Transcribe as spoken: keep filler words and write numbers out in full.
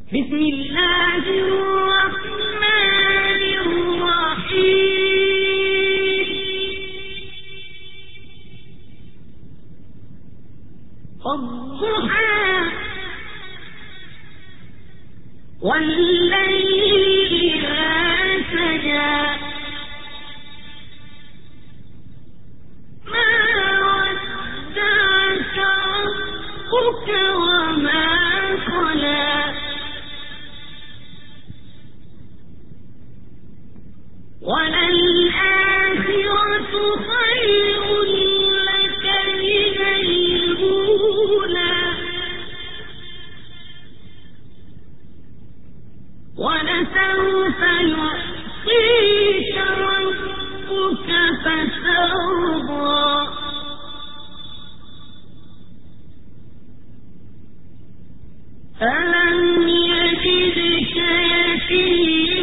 بسم الله الرحمن الرحيم الضحى والليل إذا سجى ما ودعك ربك وما قلى وللآخرة خير لك من الأولى ولسوف يعطيك ربك فترضى ألم يجدك يتيما